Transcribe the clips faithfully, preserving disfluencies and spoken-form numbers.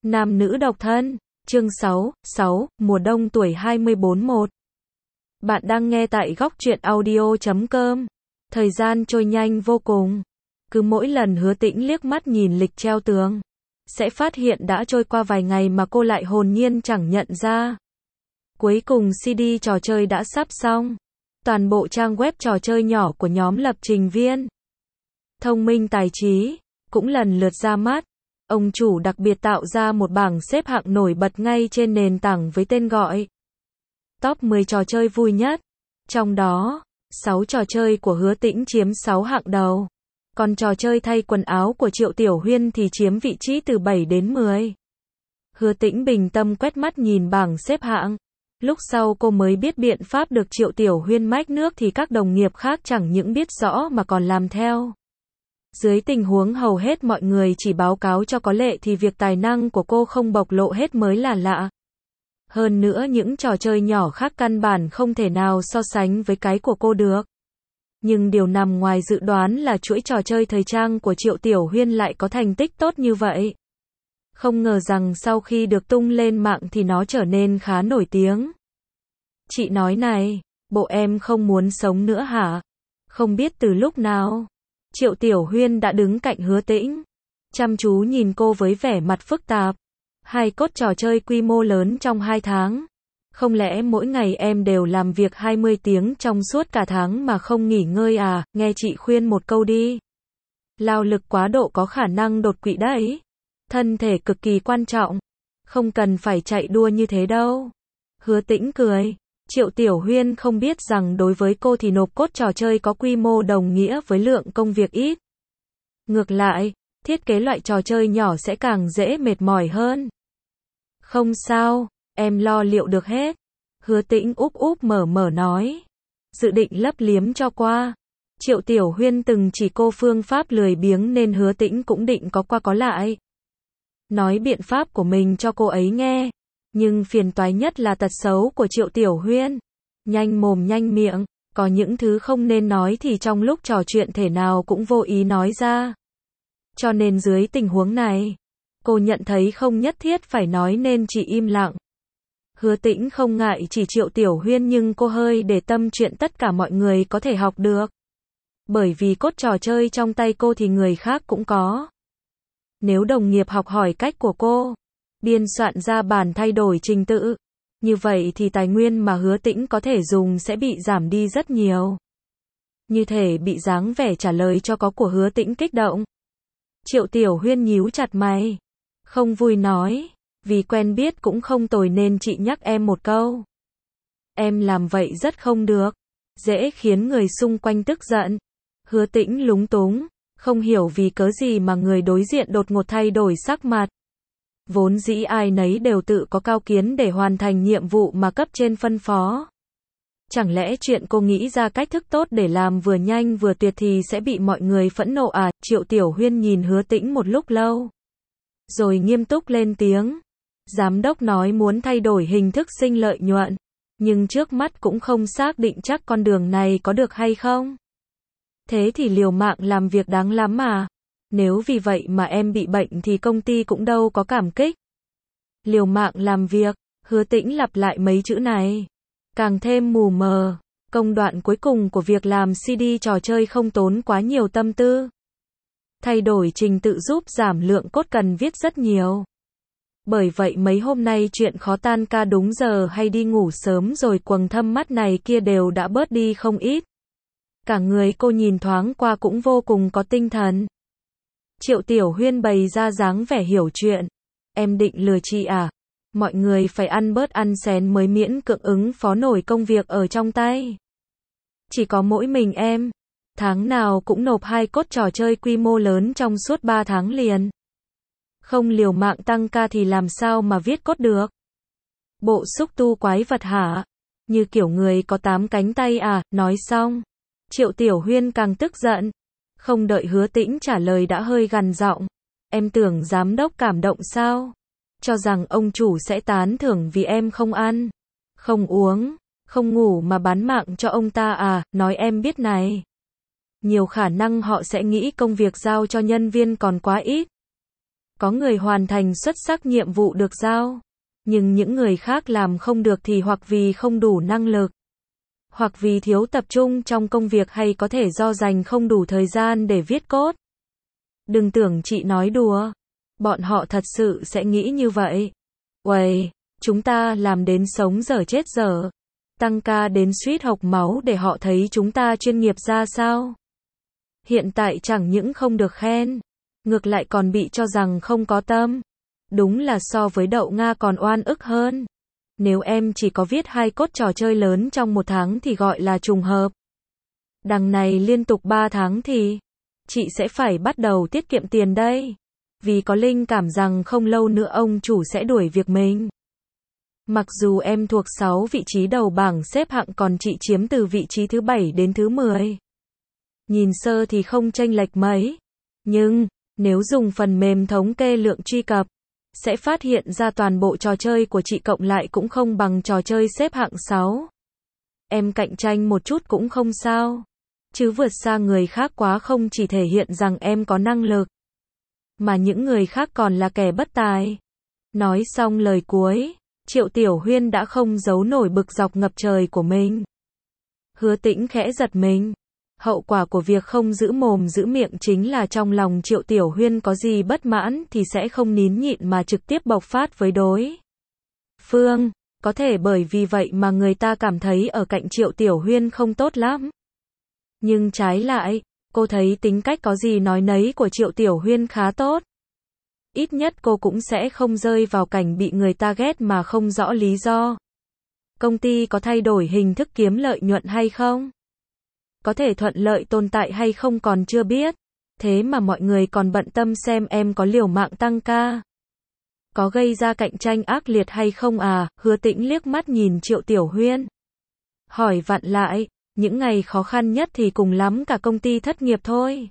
Nam nữ độc thân, chương sáu, sáu, mùa đông tuổi hai mươi bốn một. Bạn đang nghe tại góc truyện audio chấm com. Thời gian trôi nhanh vô cùng. Cứ mỗi lần Hứa Tĩnh liếc mắt nhìn lịch treo tường, sẽ phát hiện đã trôi qua vài ngày mà cô lại hồn nhiên chẳng nhận ra. Cuối cùng xê đê trò chơi đã sắp xong. Toàn bộ trang web trò chơi nhỏ của nhóm lập trình viên Thông minh Tài trí cũng lần lượt ra mắt. Ông chủ đặc biệt tạo ra một bảng xếp hạng nổi bật ngay trên nền tảng với tên gọi Top mười trò chơi vui nhất. Trong đó, sáu trò chơi của Hứa Tĩnh chiếm sáu hạng đầu. Còn trò chơi thay quần áo của Triệu Tiểu Huyên thì chiếm vị trí từ bảy đến mười. Hứa Tĩnh bình tâm quét mắt nhìn bảng xếp hạng. Lúc sau cô mới biết biện pháp được Triệu Tiểu Huyên mách nước thì các đồng nghiệp khác chẳng những biết rõ mà còn làm theo. Dưới tình huống hầu hết mọi người chỉ báo cáo cho có lệ thì việc tài năng của cô không bộc lộ hết mới là lạ. Hơn nữa những trò chơi nhỏ khác căn bản không thể nào so sánh với cái của cô được. Nhưng điều nằm ngoài dự đoán là chuỗi trò chơi thời trang của Triệu Tiểu Huyên lại có thành tích tốt như vậy. Không ngờ rằng sau khi được tung lên mạng thì nó trở nên khá nổi tiếng. Chị nói này, bộ em không muốn sống nữa hả? Không biết từ lúc nào, Triệu Tiểu Huyên đã đứng cạnh Hứa Tĩnh, chăm chú nhìn cô với vẻ mặt phức tạp. Hai cốt trò chơi quy mô lớn trong hai tháng. Không lẽ mỗi ngày em đều làm việc hai mươi tiếng trong suốt cả tháng mà không nghỉ ngơi à? Nghe chị khuyên một câu đi. Lao lực quá độ có khả năng đột quỵ đấy. Thân thể cực kỳ quan trọng. Không cần phải chạy đua như thế đâu. Hứa Tĩnh cười. Triệu Tiểu Huyên không biết rằng đối với cô thì nộp cốt trò chơi có quy mô đồng nghĩa với lượng công việc ít. Ngược lại, thiết kế loại trò chơi nhỏ sẽ càng dễ mệt mỏi hơn. Không sao, em lo liệu được hết. Hứa Tĩnh úp úp mở mở nói. Dự định lấp liếm cho qua. Triệu Tiểu Huyên từng chỉ cô phương pháp lười biếng nên Hứa Tĩnh cũng định có qua có lại. Nói biện pháp của mình cho cô ấy nghe. Nhưng phiền toái nhất là tật xấu của Triệu Tiểu Huyên. Nhanh mồm nhanh miệng, có những thứ không nên nói thì trong lúc trò chuyện thể nào cũng vô ý nói ra. Cho nên dưới tình huống này, cô nhận thấy không nhất thiết phải nói nên chỉ im lặng. Hứa Tĩnh không ngại chỉ Triệu Tiểu Huyên nhưng cô hơi để tâm chuyện tất cả mọi người có thể học được. Bởi vì cốt trò chơi trong tay cô thì người khác cũng có. Nếu đồng nghiệp học hỏi cách của cô, biên soạn ra bản thay đổi trình tự, như vậy thì tài nguyên mà Hứa Tĩnh có thể dùng sẽ bị giảm đi rất nhiều. Như thể bị dáng vẻ trả lời cho có của Hứa Tĩnh kích động. Triệu Tiểu Huyên nhíu chặt mày. Không vui nói, vì quen biết cũng không tồi nên chị nhắc em một câu. Em làm vậy rất không được, dễ khiến người xung quanh tức giận. Hứa Tĩnh lúng túng, không hiểu vì cớ gì mà người đối diện đột ngột thay đổi sắc mặt. Vốn dĩ ai nấy đều tự có cao kiến để hoàn thành nhiệm vụ mà cấp trên phân phó. Chẳng lẽ chuyện cô nghĩ ra cách thức tốt để làm vừa nhanh vừa tuyệt thì sẽ bị mọi người phẫn nộ à? Triệu Tiểu Huyên nhìn Hứa Tĩnh một lúc lâu, rồi nghiêm túc lên tiếng. Giám đốc nói muốn thay đổi hình thức sinh lợi nhuận, nhưng trước mắt cũng không xác định chắc con đường này có được hay không. Thế thì liều mạng làm việc đáng lắm mà. Nếu vì vậy mà em bị bệnh thì công ty cũng đâu có cảm kích. Liều mạng làm việc, Hứa Tĩnh lặp lại mấy chữ này, càng thêm mù mờ. Công đoạn cuối cùng của việc làm xê đê trò chơi không tốn quá nhiều tâm tư. Thay đổi trình tự giúp giảm lượng cốt cần viết rất nhiều. Bởi vậy mấy hôm nay chuyện khó tan ca đúng giờ hay đi ngủ sớm rồi quầng thâm mắt này kia đều đã bớt đi không ít. Cả người cô nhìn thoáng qua cũng vô cùng có tinh thần. Triệu Tiểu Huyên bày ra dáng vẻ hiểu chuyện. Em định lừa chị à? Mọi người phải ăn bớt ăn xén mới miễn cưỡng ứng phó nổi công việc ở trong tay. Chỉ có mỗi mình em, tháng nào cũng nộp hai cốt trò chơi quy mô lớn trong suốt ba tháng liền. Không liều mạng tăng ca thì làm sao mà viết cốt được? Bộ xúc tu quái vật hả? Như kiểu người có tám cánh tay à? Nói xong, Triệu Tiểu Huyên càng tức giận. Không đợi Hứa Tĩnh trả lời đã hơi gằn giọng. Em tưởng giám đốc cảm động sao? Cho rằng ông chủ sẽ tán thưởng vì em không ăn, không uống, không ngủ mà bán mạng cho ông ta à? Nói em biết này. Nhiều khả năng họ sẽ nghĩ công việc giao cho nhân viên còn quá ít. Có người hoàn thành xuất sắc nhiệm vụ được giao, nhưng những người khác làm không được thì hoặc vì không đủ năng lực, hoặc vì thiếu tập trung trong công việc hay có thể do dành không đủ thời gian để viết code. Đừng tưởng chị nói đùa, bọn họ thật sự sẽ nghĩ như vậy. Uầy, chúng ta làm đến sống dở chết dở, tăng ca đến suýt hộc máu để họ thấy chúng ta chuyên nghiệp ra sao. Hiện tại chẳng những không được khen, ngược lại còn bị cho rằng không có tâm. Đúng là so với đậu Nga còn oan ức hơn. Nếu em chỉ có viết hai code trò chơi lớn trong một tháng thì gọi là trùng hợp. Đằng này liên tục ba tháng thì chị sẽ phải bắt đầu tiết kiệm tiền đây. Vì có linh cảm rằng không lâu nữa ông chủ sẽ đuổi việc mình. Mặc dù em thuộc sáu vị trí đầu bảng xếp hạng còn chị chiếm từ vị trí thứ bảy đến thứ mười. Nhìn sơ thì không chênh lệch mấy. Nhưng, nếu dùng phần mềm thống kê lượng truy cập, sẽ phát hiện ra toàn bộ trò chơi của chị cộng lại cũng không bằng trò chơi xếp hạng sáu. Em cạnh tranh một chút cũng không sao. Chứ vượt xa người khác quá không chỉ thể hiện rằng em có năng lực, mà những người khác còn là kẻ bất tài. Nói xong lời cuối, Triệu Tiểu Huyên đã không giấu nổi bực dọc ngập trời của mình. Hứa Tĩnh khẽ giật mình. Hậu quả của việc không giữ mồm giữ miệng chính là trong lòng Triệu Tiểu Huyên có gì bất mãn thì sẽ không nín nhịn mà trực tiếp bộc phát với đối phương. Có thể bởi vì vậy mà người ta cảm thấy ở cạnh Triệu Tiểu Huyên không tốt lắm. Nhưng trái lại, cô thấy tính cách có gì nói nấy của Triệu Tiểu Huyên khá tốt. Ít nhất cô cũng sẽ không rơi vào cảnh bị người ta ghét mà không rõ lý do. Công ty có thay đổi hình thức kiếm lợi nhuận hay không? Có thể thuận lợi tồn tại hay không còn chưa biết. Thế mà mọi người còn bận tâm xem em có liều mạng tăng ca, có gây ra cạnh tranh ác liệt hay không à? Hứa Tĩnh liếc mắt nhìn Triệu Tiểu Huyên, hỏi vặn lại, những ngày khó khăn nhất thì cùng lắm cả công ty thất nghiệp thôi.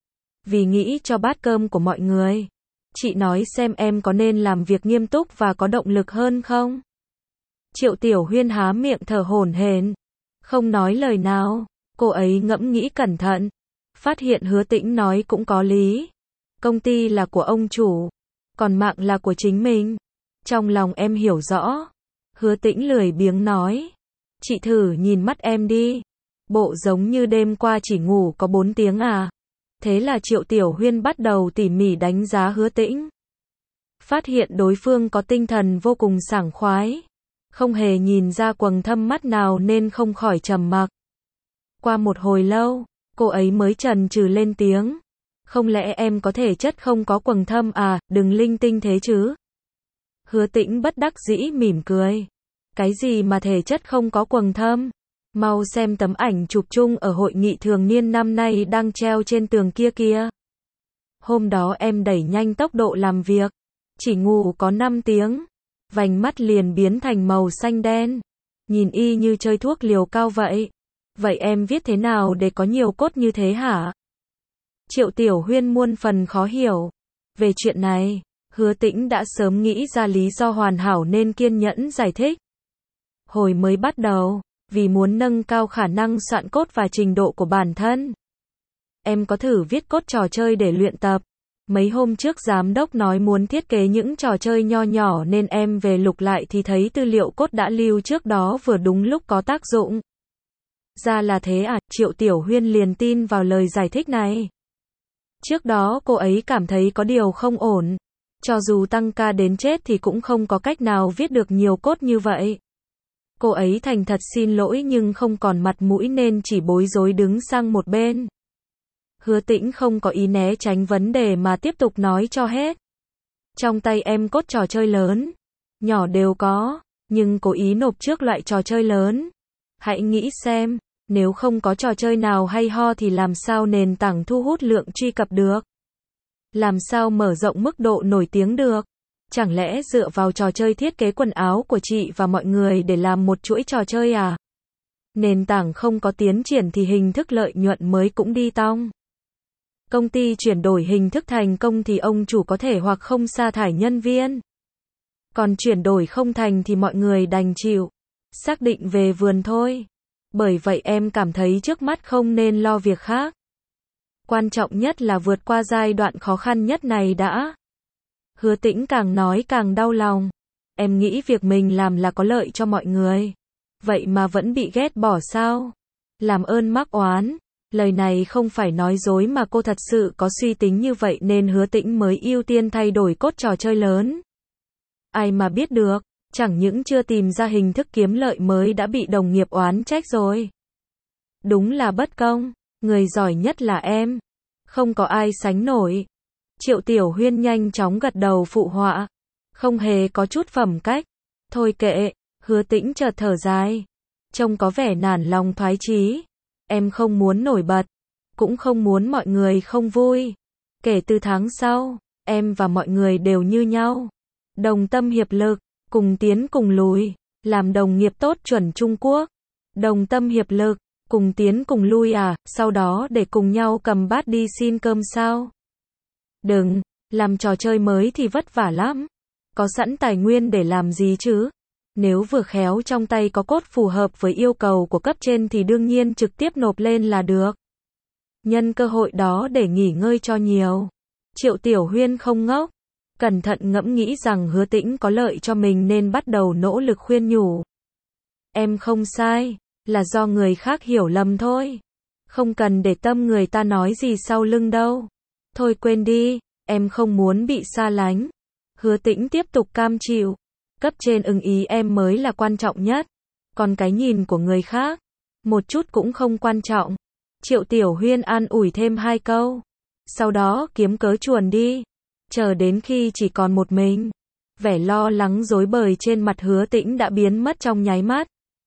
Vì nghĩ cho bát cơm của mọi người, chị nói xem em có nên làm việc nghiêm túc và có động lực hơn không? Triệu Tiểu Huyên há miệng thở hổn hển, không nói lời nào. Cô ấy ngẫm nghĩ cẩn thận, phát hiện Hứa Tĩnh nói cũng có lý. Công ty là của ông chủ, còn mạng là của chính mình. Trong lòng em hiểu rõ. Hứa Tĩnh lười biếng nói, chị thử nhìn mắt em đi, bộ giống như đêm qua chỉ ngủ có bốn tiếng à. Thế là Triệu Tiểu Huyên bắt đầu tỉ mỉ đánh giá Hứa Tĩnh. Phát hiện đối phương có tinh thần vô cùng sảng khoái, không hề nhìn ra quầng thâm mắt nào nên không khỏi trầm mặc. Qua một hồi lâu, cô ấy mới chần chừ lên tiếng. Không lẽ em có thể chất không có quầng thâm à, đừng linh tinh thế chứ. Hứa Tĩnh bất đắc dĩ mỉm cười. Cái gì mà thể chất không có quầng thâm? Mau xem tấm ảnh chụp chung ở hội nghị thường niên năm nay đang treo trên tường kia kìa. Hôm đó em đẩy nhanh tốc độ làm việc, chỉ ngủ có năm tiếng, vành mắt liền biến thành màu xanh đen. Nhìn y như chơi thuốc liều cao vậy. Vậy em viết thế nào để có nhiều cốt như thế hả? Triệu Tiểu Huyên muôn phần khó hiểu. Về chuyện này, Hứa Tĩnh đã sớm nghĩ ra lý do hoàn hảo nên kiên nhẫn giải thích. Hồi mới bắt đầu, vì muốn nâng cao khả năng soạn cốt và trình độ của bản thân, em có thử viết cốt trò chơi để luyện tập. Mấy hôm trước giám đốc nói muốn thiết kế những trò chơi nho nhỏ nên em về lục lại thì thấy tư liệu cốt đã lưu trước đó vừa đúng lúc có tác dụng. Ra là thế à, Triệu Tiểu Huyên liền tin vào lời giải thích này. Trước đó cô ấy cảm thấy có điều không ổn. Cho dù tăng ca đến chết thì cũng không có cách nào viết được nhiều cốt như vậy. Cô ấy thành thật xin lỗi nhưng không còn mặt mũi nên chỉ bối rối đứng sang một bên. Hứa Tĩnh không có ý né tránh vấn đề mà tiếp tục nói cho hết. Trong tay em cốt trò chơi lớn, nhỏ đều có, nhưng cố ý nộp trước loại trò chơi lớn. Hãy nghĩ xem, nếu không có trò chơi nào hay ho thì làm sao nền tảng thu hút lượng truy cập được? Làm sao mở rộng mức độ nổi tiếng được? Chẳng lẽ dựa vào trò chơi thiết kế quần áo của chị và mọi người để làm một chuỗi trò chơi à? Nền tảng không có tiến triển thì hình thức lợi nhuận mới cũng đi tong. Công ty chuyển đổi hình thức thành công thì ông chủ có thể hoặc không sa thải nhân viên. Còn chuyển đổi không thành thì mọi người đành chịu. Xác định về vườn thôi. Bởi vậy em cảm thấy trước mắt không nên lo việc khác. Quan trọng nhất là vượt qua giai đoạn khó khăn nhất này đã. Hứa Tĩnh càng nói càng đau lòng. Em nghĩ việc mình làm là có lợi cho mọi người. Vậy mà vẫn bị ghét bỏ sao? Làm ơn mắc oán. Lời này không phải nói dối mà cô thật sự có suy tính như vậy nên Hứa Tĩnh mới ưu tiên thay đổi cốt trò chơi lớn. Ai mà biết được, chẳng những chưa tìm ra hình thức kiếm lợi mới đã bị đồng nghiệp oán trách rồi. Đúng là bất công, người giỏi nhất là em. Không có ai sánh nổi. Triệu Tiểu Huyên nhanh chóng gật đầu phụ họa. Không hề có chút phẩm cách. Thôi kệ, Hứa Tĩnh chợt thở dài. Trông có vẻ nản lòng thoái chí. Em không muốn nổi bật. Cũng không muốn mọi người không vui. Kể từ tháng sau, em và mọi người đều như nhau. Đồng tâm hiệp lực, cùng tiến cùng lùi. Làm đồng nghiệp tốt chuẩn Trung Quốc. Đồng tâm hiệp lực, cùng tiến cùng lui à, sau đó để cùng nhau cầm bát đi xin cơm sao? Đừng, làm trò chơi mới thì vất vả lắm. Có sẵn tài nguyên để làm gì chứ? Nếu vừa khéo trong tay có cốt phù hợp với yêu cầu của cấp trên thì đương nhiên trực tiếp nộp lên là được. Nhân cơ hội đó để nghỉ ngơi cho nhiều. Triệu Tiểu Huyên không ngốc. Cẩn thận ngẫm nghĩ rằng Hứa Tĩnh có lợi cho mình nên bắt đầu nỗ lực khuyên nhủ. Em không sai, là do người khác hiểu lầm thôi. Không cần để tâm người ta nói gì sau lưng đâu. Thôi quên đi, em không muốn bị xa lánh. Hứa Tĩnh tiếp tục cam chịu. Cấp trên ưng ý em mới là quan trọng nhất. Còn cái nhìn của người khác, một chút cũng không quan trọng. Triệu Tiểu Huyên an ủi thêm hai câu. Sau đó kiếm cớ chuồn đi. Chờ đến khi chỉ còn một mình. Vẻ lo lắng rối bời trên mặt Hứa Tĩnh đã biến mất trong nháy mắt.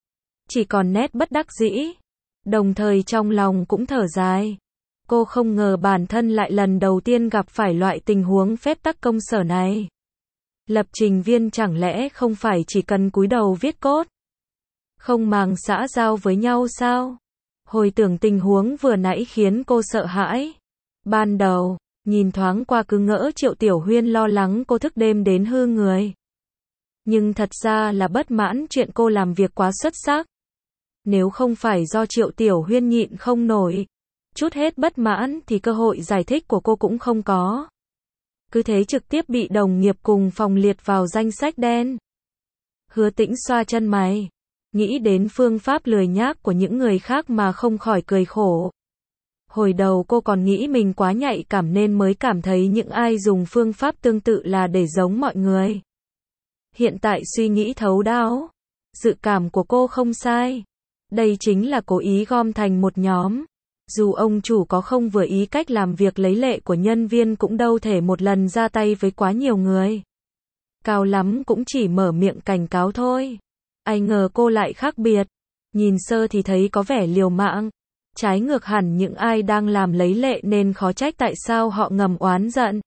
Chỉ còn nét bất đắc dĩ. Đồng thời trong lòng cũng thở dài. Cô không ngờ bản thân lại lần đầu tiên gặp phải loại tình huống phép tắc công sở này. Lập trình viên chẳng lẽ không phải chỉ cần cúi đầu viết code? Không màng xã giao với nhau sao? Hồi tưởng tình huống vừa nãy khiến cô sợ hãi. Ban đầu, nhìn thoáng qua cứ ngỡ Triệu Tiểu Huyên lo lắng cô thức đêm đến hư người. Nhưng thật ra là bất mãn chuyện cô làm việc quá xuất sắc. Nếu không phải do Triệu Tiểu Huyên nhịn không nổi, chút hết bất mãn thì cơ hội giải thích của cô cũng không có. Cứ thế trực tiếp bị đồng nghiệp cùng phòng liệt vào danh sách đen. Hứa Tĩnh xoa chân mày, nghĩ đến phương pháp lười nhác của những người khác mà không khỏi cười khổ. Hồi đầu cô còn nghĩ mình quá nhạy cảm nên mới cảm thấy những ai dùng phương pháp tương tự là để giống mọi người. Hiện tại suy nghĩ thấu đáo, dự cảm của cô không sai. Đây chính là cố ý gom thành một nhóm. Dù ông chủ có không vừa ý cách làm việc lấy lệ của nhân viên cũng đâu thể một lần ra tay với quá nhiều người. Cao lắm cũng chỉ mở miệng cảnh cáo thôi. Ai ngờ cô lại khác biệt. Nhìn sơ thì thấy có vẻ liều mạng. Trái ngược hẳn những ai đang làm lấy lệ nên khó trách tại sao họ ngầm oán giận.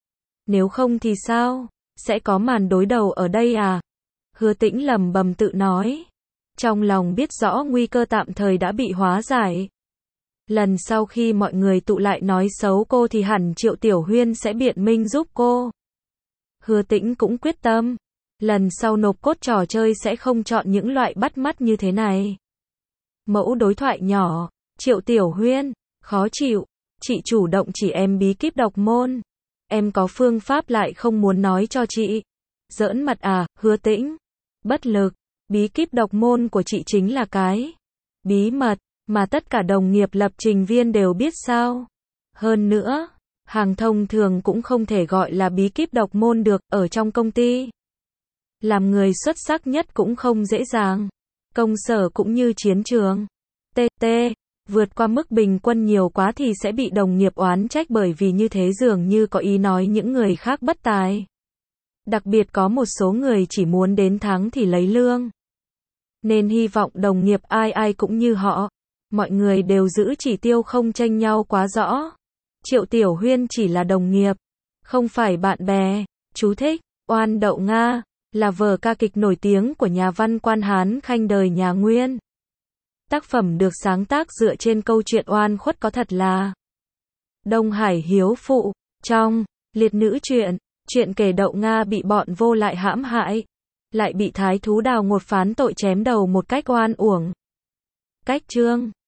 Nếu không thì sao? Sẽ có màn đối đầu ở đây à? Hứa Tĩnh lầm bầm tự nói. Trong lòng biết rõ nguy cơ tạm thời đã bị hóa giải. Lần sau khi mọi người tụ lại nói xấu cô thì hẳn Triệu Tiểu Huyên sẽ biện minh giúp cô. Hứa Tĩnh cũng quyết tâm. Lần sau nộp cốt trò chơi sẽ không chọn những loại bắt mắt như thế này. Mẫu đối thoại nhỏ. Triệu Tiểu Huyên, khó chịu. Chị chủ động chỉ em bí kíp độc môn. Em có phương pháp lại không muốn nói cho chị. Giỡn mặt à, Hứa Tĩnh. Bất lực. Bí kíp độc môn của chị chính là cái bí mật mà tất cả đồng nghiệp lập trình viên đều biết sao. Hơn nữa, hàng thông thường cũng không thể gọi là bí kíp độc môn được ở trong công ty. Làm người xuất sắc nhất cũng không dễ dàng. Công sở cũng như chiến trường. tê tê, vượt qua mức bình quân nhiều quá thì sẽ bị đồng nghiệp oán trách bởi vì như thế dường như có ý nói những người khác bất tài. Đặc biệt có một số người chỉ muốn đến tháng thì lấy lương. Nên hy vọng đồng nghiệp ai ai cũng như họ. Mọi người đều giữ chỉ tiêu không chênh nhau quá rõ. Triệu Tiểu Huyên chỉ là đồng nghiệp, không phải bạn bè. Chú thích, Oan Đậu Nga, là vở ca kịch nổi tiếng của nhà văn quan Hán Khanh đời nhà Nguyên. Tác phẩm được sáng tác dựa trên câu chuyện oan khuất có thật là Đông Hải Hiếu Phụ. Trong liệt nữ truyện, chuyện kể Đậu Nga bị bọn vô lại hãm hại, lại bị thái thú Đào Ngột phán tội chém đầu một cách oan uổng. Cách chương